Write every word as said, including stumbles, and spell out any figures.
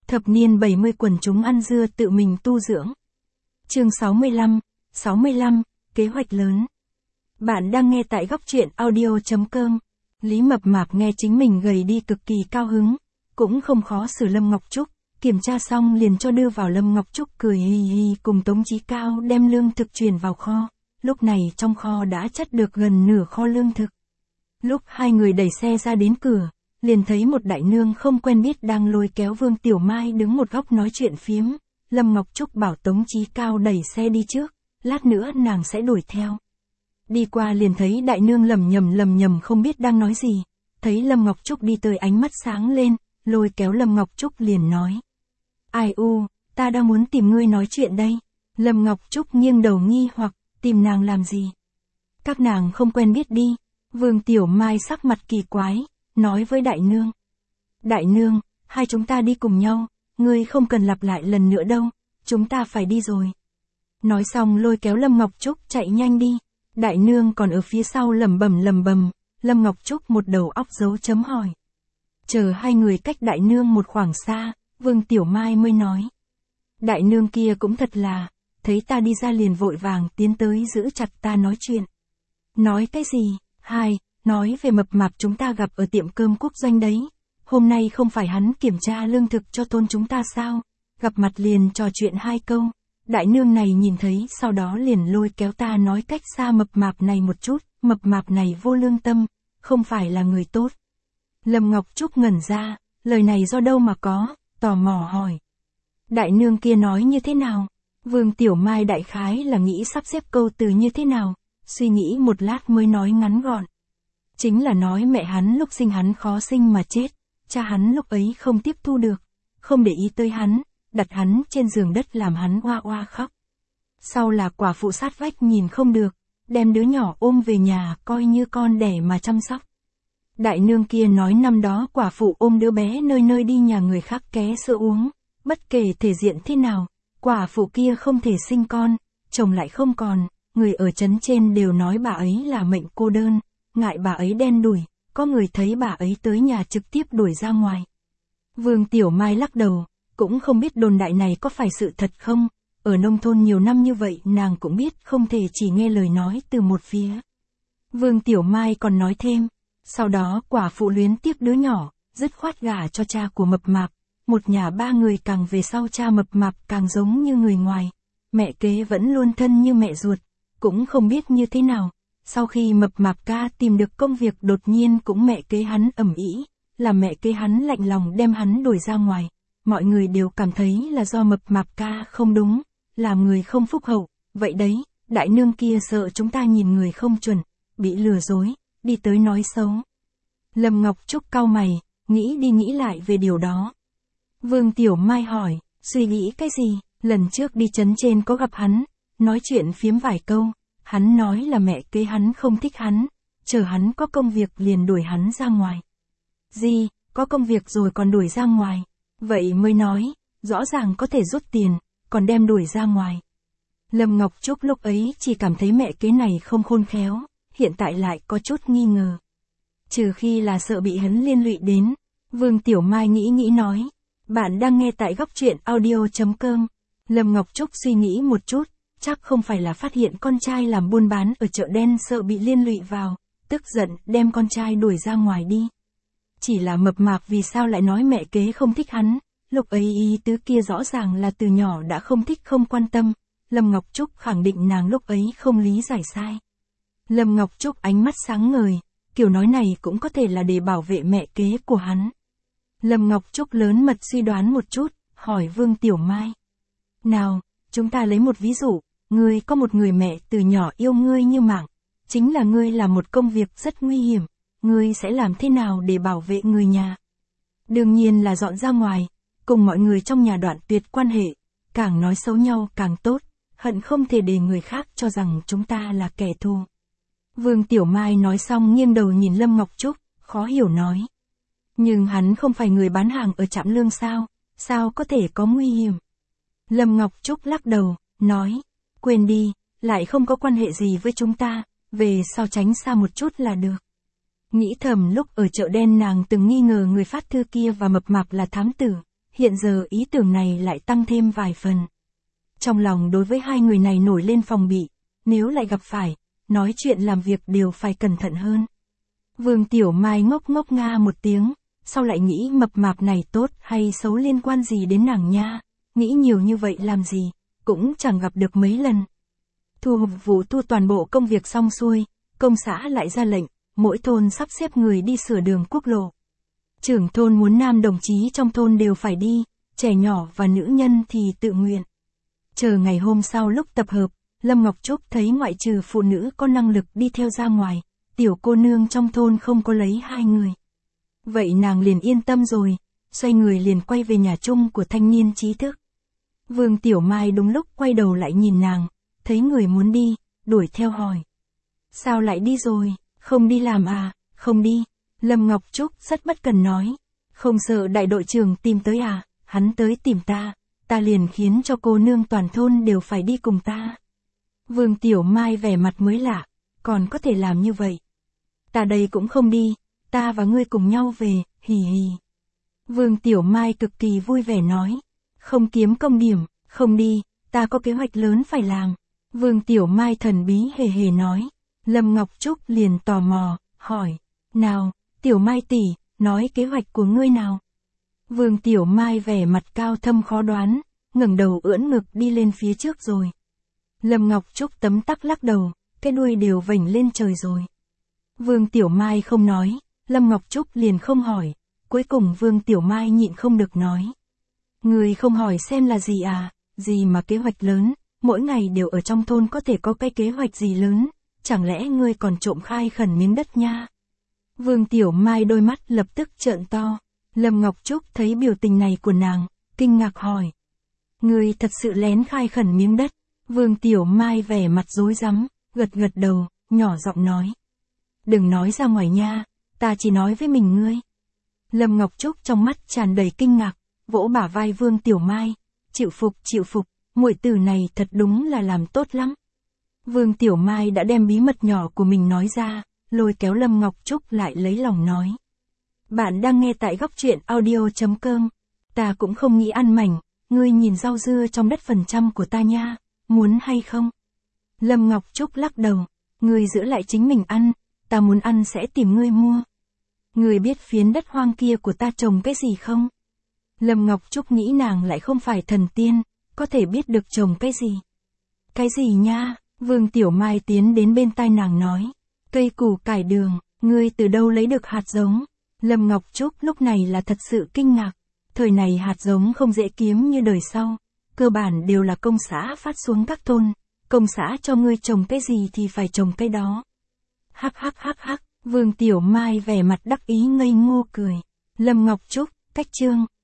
Thập niên bảy mươi quần chúng ăn dưa tự mình tu dưỡng. Chương sáu mươi lăm, sáu mươi lăm, kế hoạch lớn. Bạn đang nghe tại góc truyện audio chấm com. Lý Mập Mạp nghe chính mình gầy đi cực kỳ cao hứng, cũng không khó xử Lâm Ngọc Trúc, kiểm tra xong liền cho đưa vào. Lâm Ngọc Trúc cười hì hì cùng Tống Chí Cao đem lương thực chuyển vào kho, lúc này trong kho đã chất được gần nửa kho lương thực. Lúc hai người đẩy xe ra đến cửa, liền thấy một đại nương không quen biết đang lôi kéo Vương Tiểu Mai đứng một góc nói chuyện phiếm. Lâm Ngọc Trúc bảo Tống Chí Cao đẩy xe đi trước, lát nữa nàng sẽ đuổi theo. Đi qua liền thấy đại nương lầm nhầm lầm nhầm không biết đang nói gì, thấy Lâm Ngọc Trúc đi tới ánh mắt sáng lên, lôi kéo Lâm Ngọc Trúc liền nói. Ai u, ta đang muốn tìm ngươi nói chuyện đây. Lâm Ngọc Trúc nghiêng đầu nghi hoặc, tìm nàng làm gì? Các nàng không quen biết đi. Vương Tiểu Mai sắc mặt kỳ quái, nói với đại nương. Đại nương, hai chúng ta đi cùng nhau, ngươi không cần lặp lại lần nữa đâu, chúng ta phải đi rồi. Nói xong lôi kéo Lâm Ngọc Trúc chạy nhanh đi, đại nương còn ở phía sau lẩm bẩm lẩm bẩm, Lâm Ngọc Trúc một đầu óc dấu chấm hỏi. Chờ hai người cách đại nương một khoảng xa, Vương Tiểu Mai mới nói. Đại nương kia cũng thật là, thấy ta đi ra liền vội vàng tiến tới giữ chặt ta nói chuyện. Nói cái gì? Hai, nói về Mập Mạp chúng ta gặp ở tiệm cơm quốc doanh đấy. Hôm nay không phải hắn kiểm tra lương thực cho thôn chúng ta sao? Gặp mặt liền trò chuyện hai câu. Đại nương này nhìn thấy sau đó liền lôi kéo ta nói cách xa Mập Mạp này một chút. Mập Mạp này vô lương tâm, không phải là người tốt. Lâm Ngọc Trúc ngẩn ra, lời này do đâu mà có, tò mò hỏi. Đại nương kia nói như thế nào? Vương Tiểu Mai đại khái là nghĩ sắp xếp câu từ như thế nào, suy nghĩ một lát mới nói ngắn gọn. Chính là nói mẹ hắn lúc sinh hắn khó sinh mà chết, cha hắn lúc ấy không tiếp thu được, không để ý tới hắn, đặt hắn trên giường đất làm hắn oa oa khóc. Sau là quả phụ sát vách nhìn không được, đem đứa nhỏ ôm về nhà coi như con đẻ mà chăm sóc. Đại nương kia nói năm đó quả phụ ôm đứa bé nơi nơi đi nhà người khác ké sữa uống, bất kể thể diện thế nào, quả phụ kia không thể sinh con, chồng lại không còn, người ở trấn trên đều nói bà ấy là mệnh cô đơn, ngại bà ấy đen đủi, có người thấy bà ấy tới nhà trực tiếp đuổi ra ngoài. Vương Tiểu Mai lắc đầu, cũng không biết đồn đại này có phải sự thật không, ở nông thôn nhiều năm như vậy nàng cũng biết không thể chỉ nghe lời nói từ một phía. Vương Tiểu Mai còn nói thêm, sau đó quả phụ luyến tiếc đứa nhỏ, dứt khoát gả cho cha của Mập Mạp, một nhà ba người càng về sau cha Mập Mạp càng giống như người ngoài, mẹ kế vẫn luôn thân như mẹ ruột, cũng không biết như thế nào. Sau khi Mập Mạp ca tìm được công việc đột nhiên cũng mẹ kế hắn ầm ĩ, là mẹ kế hắn lạnh lòng đem hắn đuổi ra ngoài. Mọi người đều cảm thấy là do Mập Mạp ca không đúng, làm người không phúc hậu, vậy đấy, đại nương kia sợ chúng ta nhìn người không chuẩn, bị lừa dối, đi tới nói xấu. Lâm Ngọc Trúc cau mày, nghĩ đi nghĩ lại về điều đó. Vương Tiểu Mai hỏi, suy nghĩ cái gì? Lần trước đi trấn trên có gặp hắn, nói chuyện phiếm vài câu. Hắn nói là mẹ kế hắn không thích hắn, chờ hắn có công việc liền đuổi hắn ra ngoài. Gì, có công việc rồi còn đuổi ra ngoài? Vậy mới nói, rõ ràng có thể rút tiền, còn đem đuổi ra ngoài. Lâm Ngọc Trúc lúc ấy chỉ cảm thấy mẹ kế này không khôn khéo, hiện tại lại có chút nghi ngờ. Trừ khi là sợ bị hắn liên lụy đến, Vương Tiểu Mai nghĩ nghĩ nói. Bạn đang nghe tại góc truyện audio chấm com. Lâm Ngọc Trúc suy nghĩ một chút. Chắc không phải là phát hiện con trai làm buôn bán ở chợ đen sợ bị liên lụy vào, tức giận đem con trai đuổi ra ngoài đi. Chỉ là Mập Mạp vì sao lại nói mẹ kế không thích hắn, lúc ấy ý tứ kia rõ ràng là từ nhỏ đã không thích không quan tâm, Lâm Ngọc Trúc khẳng định nàng lúc ấy không lý giải sai. Lâm Ngọc Trúc ánh mắt sáng ngời, kiểu nói này cũng có thể là để bảo vệ mẹ kế của hắn. Lâm Ngọc Trúc lớn mật suy đoán một chút, hỏi Vương Tiểu Mai. Nào, chúng ta lấy một ví dụ. Ngươi có một người mẹ từ nhỏ yêu ngươi như mạng, chính là ngươi làm một công việc rất nguy hiểm, ngươi sẽ làm thế nào để bảo vệ người nhà? Đương nhiên là dọn ra ngoài, cùng mọi người trong nhà đoạn tuyệt quan hệ, càng nói xấu nhau càng tốt, hận không thể để người khác cho rằng chúng ta là kẻ thù. Vương Tiểu Mai nói xong nghiêng đầu nhìn Lâm Ngọc Trúc, khó hiểu nói. Nhưng hắn không phải người bán hàng ở trạm lương sao, sao có thể có nguy hiểm? Lâm Ngọc Trúc lắc đầu, nói. Quên đi, lại không có quan hệ gì với chúng ta, về sau tránh xa một chút là được. Nghĩ thầm lúc ở chợ đen nàng từng nghi ngờ người phát thư kia và Mập Mạp là thám tử, hiện giờ ý tưởng này lại tăng thêm vài phần. Trong lòng đối với hai người này nổi lên phòng bị, nếu lại gặp phải, nói chuyện làm việc đều phải cẩn thận hơn. Vương Tiểu Mai ngốc ngốc nga một tiếng, sau lại nghĩ mập mạp này tốt hay xấu liên quan gì đến nàng nha, nghĩ nhiều như vậy làm gì, cũng chẳng gặp được mấy lần. Thu vụ thu toàn bộ công việc xong xuôi, công xã lại ra lệnh, mỗi thôn sắp xếp người đi sửa đường quốc lộ. Trưởng thôn muốn nam đồng chí trong thôn đều phải đi, trẻ nhỏ và nữ nhân thì tự nguyện. Chờ ngày hôm sau lúc tập hợp, Lâm Ngọc Trúc thấy ngoại trừ phụ nữ có năng lực đi theo ra ngoài, tiểu cô nương trong thôn không có lấy hai người. Vậy nàng liền yên tâm rồi, xoay người liền quay về nhà chung của thanh niên trí thức. Vương Tiểu Mai đúng lúc quay đầu lại nhìn nàng, thấy người muốn đi, đuổi theo hỏi. Sao lại đi rồi, không đi làm à, không đi. Lâm Ngọc Trúc rất bất cần nói. Không sợ đại đội trưởng tìm tới à, hắn tới tìm ta, ta liền khiến cho cô nương toàn thôn đều phải đi cùng ta. Vương Tiểu Mai vẻ mặt mới lạ, còn có thể làm như vậy. Ta đây cũng không đi, ta và ngươi cùng nhau về, hì hì. Vương Tiểu Mai cực kỳ vui vẻ nói. Không kiếm công điểm, không đi, ta có kế hoạch lớn phải làm. Vương Tiểu Mai thần bí hề hề nói. Lâm Ngọc Trúc liền tò mò, hỏi. Nào, Tiểu Mai tỷ, nói kế hoạch của ngươi nào. Vương Tiểu Mai vẻ mặt cao thâm khó đoán, ngẩng đầu ưỡn ngực đi lên phía trước rồi. Lâm Ngọc Trúc tấm tắc lắc đầu, cái đuôi đều vểnh lên trời rồi. Vương Tiểu Mai không nói, Lâm Ngọc Trúc liền không hỏi, cuối cùng Vương Tiểu Mai nhịn không được nói. Người không hỏi xem là gì à, gì mà kế hoạch lớn, mỗi ngày đều ở trong thôn có thể có cái kế hoạch gì lớn, chẳng lẽ ngươi còn trộm khai khẩn miếng đất nha. Vương Tiểu Mai đôi mắt lập tức trợn to, Lâm Ngọc Trúc thấy biểu tình này của nàng, kinh ngạc hỏi. Ngươi thật sự lén khai khẩn miếng đất. Vương Tiểu Mai vẻ mặt rối rắm, gật gật đầu, nhỏ giọng nói. Đừng nói ra ngoài nha, ta chỉ nói với mình ngươi. Lâm Ngọc Trúc trong mắt tràn đầy kinh ngạc, vỗ bả vai Vương Tiểu Mai. Chịu phục, chịu phục, muội tử này thật đúng là làm tốt lắm. Vương Tiểu Mai đã đem bí mật nhỏ của mình nói ra, lôi kéo Lâm Ngọc Trúc lại lấy lòng nói. Bạn đang nghe tại góc truyện audio chấm com. Ta cũng không nghĩ ăn mảnh, ngươi nhìn rau dưa trong đất phần trăm của ta nha, muốn hay không? Lâm Ngọc Trúc lắc đầu, ngươi giữ lại chính mình ăn, ta muốn ăn sẽ tìm ngươi mua. Ngươi biết phiến đất hoang kia của ta trồng cái gì không? Lâm Ngọc Trúc nghĩ nàng lại không phải thần tiên, có thể biết được trồng cái gì. Cái gì nha? Vương Tiểu Mai tiến đến bên tai nàng nói. Cây củ cải đường, ngươi từ đâu lấy được hạt giống? Lâm Ngọc Trúc lúc này là thật sự kinh ngạc. Thời này hạt giống không dễ kiếm như đời sau. Cơ bản đều là công xã phát xuống các thôn. Công xã cho ngươi trồng cái gì thì phải trồng cái đó. Hắc hắc hắc hắc, Vương Tiểu Mai vẻ mặt đắc ý ngây ngô cười. Lâm Ngọc Trúc, cách chương.